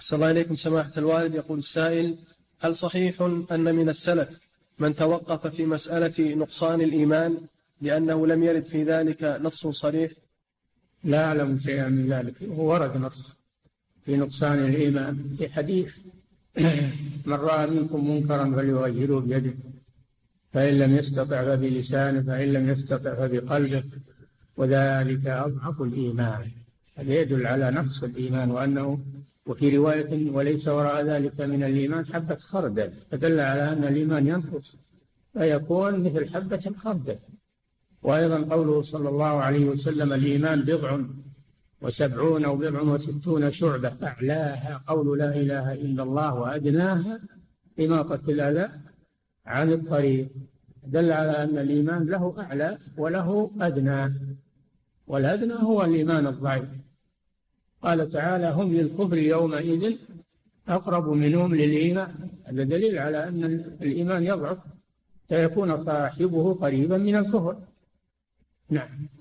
أحسن الله إليكم سماحة الوالد. يقول السائل: هل صحيح أن من السلف من توقف في مسألة نقصان الإيمان لأنه لم يرد في ذلك نص صريح؟ لا أعلم شيئا من ذلك. ورد نص في نقصان الإيمان في حديث: من رأى منكم منكرا فليغيره بيده، فإن لم يستطع فبلسانه، فإن لم يستطع فبقلبه، وذلك أضعف الإيمان. هذا يدل على نقص الإيمان، وأنه وفي رواية: وليس وراء ذلك من الإيمان حبة خردل، فدل على أن الإيمان ينقص فيكون مثل حبة الخردل. وأيضا قوله صلى الله عليه وسلم: الإيمان 70 أو 67 شعبة، أعلاها قول لا إله إلا الله، وأدناها إماطة الأذى عن الطريق. دل على أن الإيمان له أعلى وله أدنى، والأدنى هو الإيمان الضعيف. قال تعالى: هم للكفر يومئذ أقرب منهم للإيمان. هذا دليل على أن الإيمان يضعف فيكون صاحبه قريبا من الكفر. نعم.